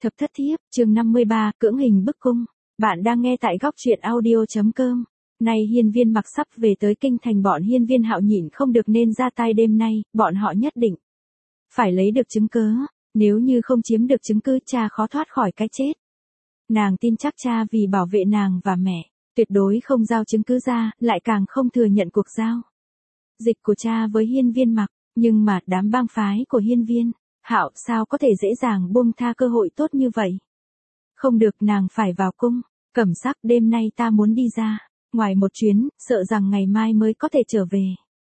Thập thất thiếp, chương 53, cưỡng hình bức cung. Bạn đang nghe tại góc truyện audio.com. Nay hiên viên mặc sắp về tới kinh thành, bọn hiên viên hạo nhịn không được nên ra tay đêm nay, bọn họ nhất định phải lấy được chứng cớ, nếu như không chiếm được chứng cứ cha khó thoát khỏi cái chết. Nàng tin chắc cha vì bảo vệ nàng và mẹ, tuyệt đối không giao chứng cứ ra, lại càng không thừa nhận cuộc giao dịch của cha với hiên viên mặc, nhưng mà đám bang phái của hiên viên Hạo sao có thể dễ dàng buông tha cơ hội tốt như vậy. Không được, nàng phải vào cung. Cẩm Sắc, đêm nay ta muốn đi ra ngoài một chuyến, sợ rằng ngày mai mới có thể trở về.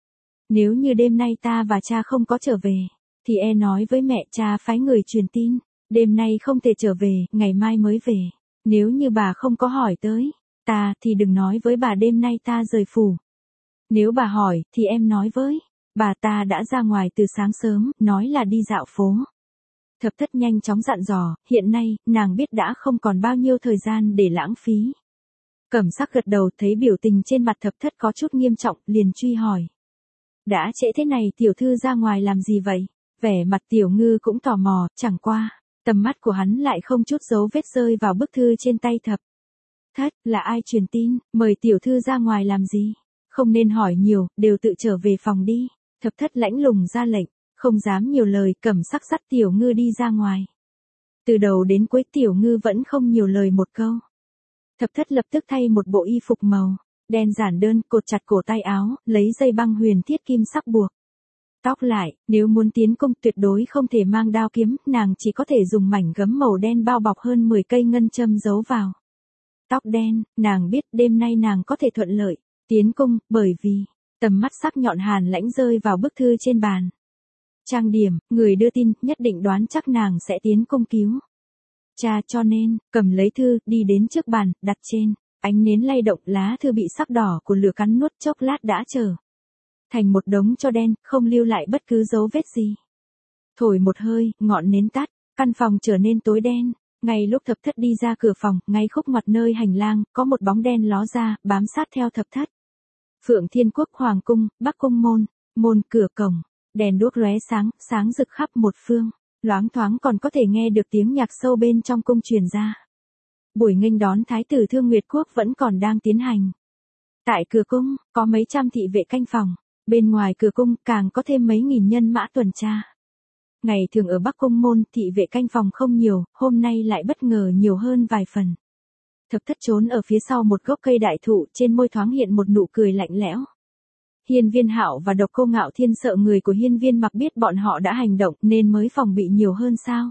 Nếu như đêm nay ta và cha không có trở về, thì nói với mẹ, cha phái người truyền tin, đêm nay không thể trở về, ngày mai mới về. Nếu như bà không có hỏi tới ta thì đừng nói với bà đêm nay ta rời phủ. Nếu bà hỏi thì em nói với bà ta đã ra ngoài từ sáng sớm, nói là đi dạo phố. Thập thất nhanh chóng dặn dò, hiện nay, nàng biết đã không còn bao nhiêu thời gian để lãng phí. Cẩm Sắc gật đầu, thấy biểu tình trên mặt thập thất có chút nghiêm trọng, liền truy hỏi. Đã trễ thế này tiểu thư ra ngoài làm gì vậy? Vẻ mặt Tiểu Ngư cũng tò mò, chẳng qua, tầm mắt của hắn lại không chút dấu vết rơi vào bức thư trên tay thập thất. Là ai truyền tin, mời tiểu thư ra ngoài làm gì? Không nên hỏi nhiều, đều tự trở về phòng đi. Thập thất lãnh lùng ra lệnh, không dám nhiều lời. Cẩm Sắc dắt Tiểu Ngư đi ra ngoài. Từ đầu đến cuối Tiểu Ngư vẫn không nhiều lời một câu. Thập thất lập tức thay một bộ y phục màu đen giản đơn, cột chặt cổ tay áo, lấy dây băng huyền thiết kim sắc buộc tóc lại. Nếu muốn tiến cung tuyệt đối không thể mang đao kiếm, nàng chỉ có thể dùng mảnh gấm màu đen bao bọc hơn 10 cây ngân châm giấu vào tóc đen. Nàng biết đêm nay nàng có thể thuận lợi tiến cung, bởi vì tầm mắt sắc nhọn hàn lãnh rơi vào bức thư trên bàn trang điểm. Người đưa tin nhất định đoán chắc nàng sẽ tiến cung cứu cha, cho nên cầm lấy thư, đi đến trước bàn, đặt trên ánh nến lay động. Lá thư bị sắc đỏ của lửa cắn nuốt, chốc lát đã trở thành một đống tro đen, không lưu lại bất cứ dấu vết gì. Thổi một hơi, ngọn nến tắt, căn phòng trở nên tối đen. Ngay lúc thập thất đi ra cửa phòng, ngay khúc ngoặt nơi hành lang, có một bóng đen ló ra, bám sát theo thập thất. Phượng Thiên Quốc Hoàng cung, Bắc cung môn cửa cổng, đèn đuốc lóe sáng, sáng rực khắp một phương. Loáng thoáng còn có thể nghe được tiếng nhạc sâu bên trong cung truyền ra. Buổi nghênh đón thái tử Thương Nguyệt Quốc vẫn còn đang tiến hành. Tại cửa cung, có mấy trăm thị vệ canh phòng. Bên ngoài cửa cung, càng có thêm mấy nghìn nhân mã tuần tra. Ngày thường ở Bắc cung môn, thị vệ canh phòng không nhiều, hôm nay lại bất ngờ nhiều hơn vài phần. Thập thất trốn ở phía sau một gốc cây đại thụ, trên môi thoáng hiện một nụ cười lạnh lẽo. Hiên viên Hạo và Độc Cô Ngạo Thiên sợ người của hiên viên mặc biết bọn họ đã hành động nên mới phòng bị nhiều hơn sao?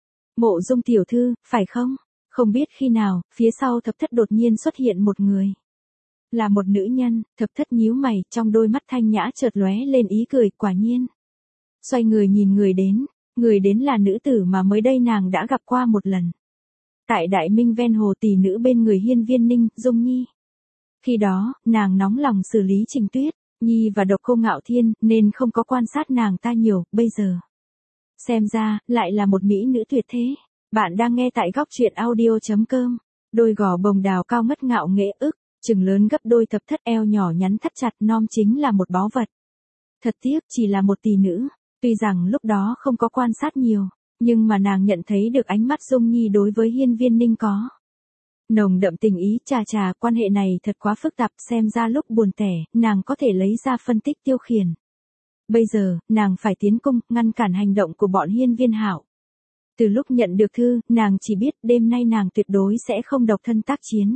Mộ Dung tiểu thư, phải không? Không biết khi nào, phía sau thập thất đột nhiên xuất hiện một người. Là một nữ nhân. Thập thất nhíu mày, trong đôi mắt thanh nhã chợt lóe lên ý cười, quả nhiên. Xoay người nhìn người đến là nữ tử mà mới đây nàng đã gặp qua một lần. Tại Đại Minh ven hồ, tỷ nữ bên người hiên viên Ninh, Dung Nhi. Khi đó, nàng nóng lòng xử lý Trình Tuyết Nhi và Độc Cô Ngạo Thiên, nên không có quan sát nàng ta nhiều, bây giờ xem ra, lại là một mỹ nữ tuyệt thế. Bạn đang nghe tại góc truyện audio.com. Đôi gò bồng đào cao ngất ngạo nghễ chừng lớn gấp đôi. Thập thất eo nhỏ nhắn thắt chặt non chính là một báu vật. Thật tiếc chỉ là một tỷ nữ, tuy rằng lúc đó không có quan sát nhiều, nhưng mà nàng nhận thấy được ánh mắt Dung Nhi đối với hiên viên Ninh có nồng đậm tình ý. Chà, quan hệ này thật quá phức tạp, xem ra lúc buồn tẻ, nàng có thể lấy ra phân tích tiêu khiển. Bây giờ, nàng phải tiến cung, ngăn cản hành động của bọn hiên viên Hạo. Từ lúc nhận được thư, nàng chỉ biết đêm nay nàng tuyệt đối sẽ không độc thân tác chiến.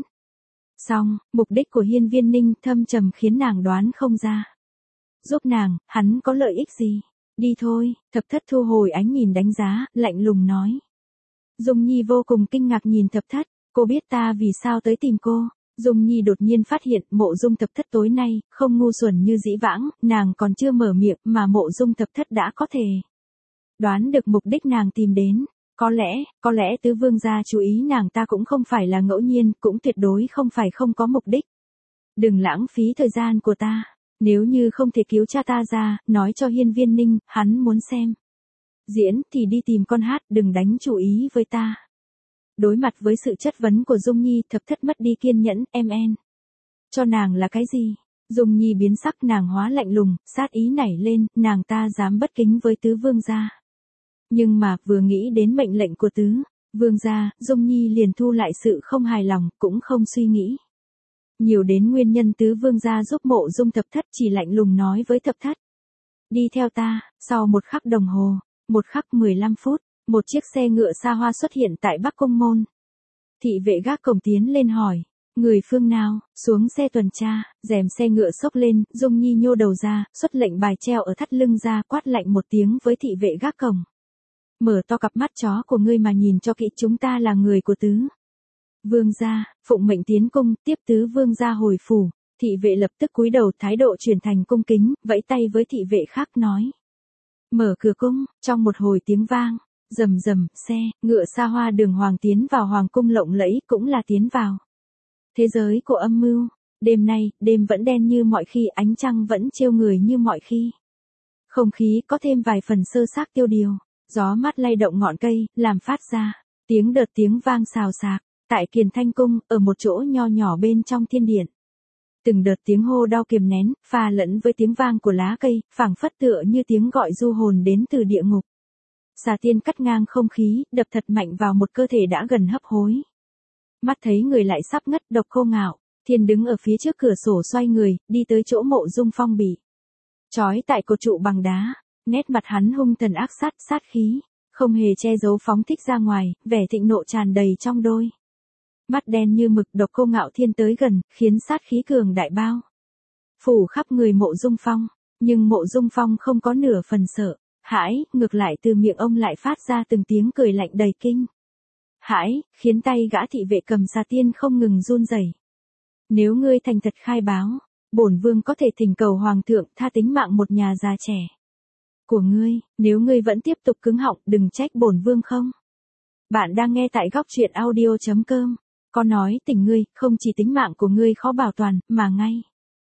Song, mục đích của hiên viên Ninh thâm trầm khiến nàng đoán không ra. Giúp nàng, hắn có lợi ích gì? Đi thôi. Thập thất thu hồi ánh nhìn đánh giá, lạnh lùng nói. Dung Nhi vô cùng kinh ngạc nhìn thập thất. Cô biết ta vì sao tới tìm cô? Dung Nhi đột nhiên phát hiện Mộ Dung thập thất tối nay không ngu xuẩn như dĩ vãng. Nàng còn chưa mở miệng mà Mộ Dung thập thất đã có thể đoán được mục đích nàng tìm đến. Có lẽ tứ vương gia chú ý nàng ta cũng không phải là ngẫu nhiên, cũng tuyệt đối không phải không có mục đích. Đừng lãng phí thời gian của ta. Nếu như không thể cứu cha ta ra, nói cho hiên viên Ninh, hắn muốn xem diễn thì đi tìm con hát, đừng đánh chú ý với ta. Đối mặt với sự chất vấn của Dung Nhi, thập thất mất đi kiên nhẫn. Em cho nàng là cái gì? Dung Nhi biến sắc, nàng hóa lạnh lùng, sát ý nảy lên, nàng ta dám bất kính với tứ vương gia. Nhưng mà vừa nghĩ đến mệnh lệnh của tứ Vương gia, Dung Nhi liền thu lại sự không hài lòng, cũng không suy nghĩ nhiều đến nguyên nhân tứ vương gia giúp Mộ Dung Thập Thất, chỉ lạnh lùng nói với Thập Thất. Đi theo ta. Sau 1 khắc đồng hồ, 1 khắc 15 phút, một chiếc xe ngựa xa hoa xuất hiện tại Bắc Cung môn. Thị vệ gác cổng tiến lên hỏi, người phương nào? Xuống xe tuần tra, rèm xe ngựa xốc lên, Dung Nhi nhô đầu ra, xuất lệnh bài treo ở thắt lưng ra, quát lạnh một tiếng với thị vệ gác cổng. Mở to cặp mắt chó của ngươi mà nhìn cho kỹ, chúng ta là người của tứ vương gia, phụng mệnh tiến cung, tiếp tứ vương gia hồi phủ. Thị vệ lập tức cúi đầu, thái độ chuyển thành cung kính, vẫy tay với thị vệ khác nói. Mở cửa cung. Trong một hồi tiếng vang, rầm rầm, xe ngựa xa hoa đường hoàng tiến vào hoàng cung lộng lẫy, cũng là tiến vào thế giới của âm mưu. Đêm nay, đêm vẫn đen như mọi khi, ánh trăng vẫn trêu người như mọi khi. Không khí có thêm vài phần sơ xác tiêu điều, gió mát lay động ngọn cây, làm phát ra tiếng đợt tiếng vang xào xạc. Tại Kiền Thanh cung, ở một chỗ nho nhỏ bên trong thiên điện, từng đợt tiếng hô đau kiềm nén, pha lẫn với tiếng vang của lá cây, phảng phất tựa như tiếng gọi du hồn đến từ địa ngục. Xà tiên cắt ngang không khí, đập thật mạnh vào một cơ thể đã gần hấp hối. Mắt thấy người lại sắp ngất, Độc Cô Ngạo Thiên đứng ở phía trước cửa sổ xoay người, đi tới chỗ Mộ Dung Phong bị trói tại cột trụ bằng đá. Nét mặt hắn hung thần ác sát khí, không hề che giấu phóng thích ra ngoài, vẻ thịnh nộ tràn đầy trong đôi mắt đen như mực. Độc Cô Ngạo Thiên tới gần, khiến sát khí cường đại bao phủ khắp người Mộ Dung Phong, nhưng Mộ Dung Phong không có nửa phần sợ hãi, ngược lại từ miệng ông lại phát ra từng tiếng cười lạnh đầy kinh hãi, khiến tay gã thị vệ cầm xà tiên không ngừng run rẩy. Nếu ngươi thành thật khai báo, bổn vương có thể thỉnh cầu hoàng thượng tha tính mạng một nhà già trẻ của ngươi. Nếu ngươi vẫn tiếp tục cứng họng, đừng trách bổn vương không. Bạn đang nghe tại góc truyện audio.com. Có nói tình ngươi, không chỉ tính mạng của ngươi khó bảo toàn, mà ngay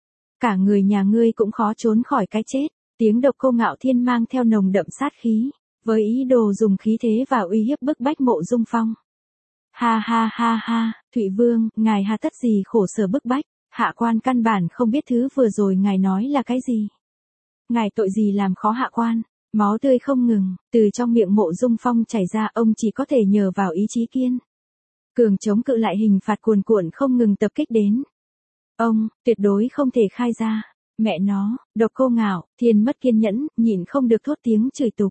cả người nhà ngươi cũng khó trốn khỏi cái chết. Tiếng Độc Cô Ngạo Thiên mang theo nồng đậm sát khí, với ý đồ dùng khí thế và uy hiếp bức bách Mộ Dung Phong. Ha ha ha ha, Thụy Vương, ngài hà tất gì khổ sở bức bách, hạ quan căn bản không biết thứ vừa rồi ngài nói là cái gì. Ngài tội gì làm khó hạ quan? Máu tươi không ngừng, từ trong miệng Mộ Dung Phong chảy ra, ông chỉ có thể nhờ vào ý chí kiên cường chống cự lại hình phạt cuồn cuộn không ngừng tập kích đến. Ông, tuyệt đối không thể khai ra. Mẹ nó, Độc Cô Ngạo Thiên mất kiên nhẫn, nhịn không được thốt tiếng chửi tục.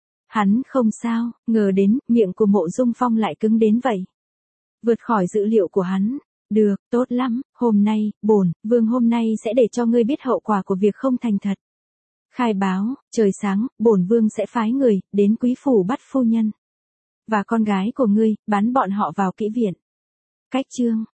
Hắn không sao, ngờ đến, miệng của Mộ Dung Phong lại cứng đến vậy. Vượt khỏi dự liệu của hắn. Được, tốt lắm, hôm nay, bổn vương hôm nay sẽ để cho ngươi biết hậu quả của việc không thành thật. Khai báo, trời sáng, bổn vương sẽ phái người đến quý phủ bắt phu nhân và con gái của ngươi, bắn bọn họ vào kỹ viện. Cách chương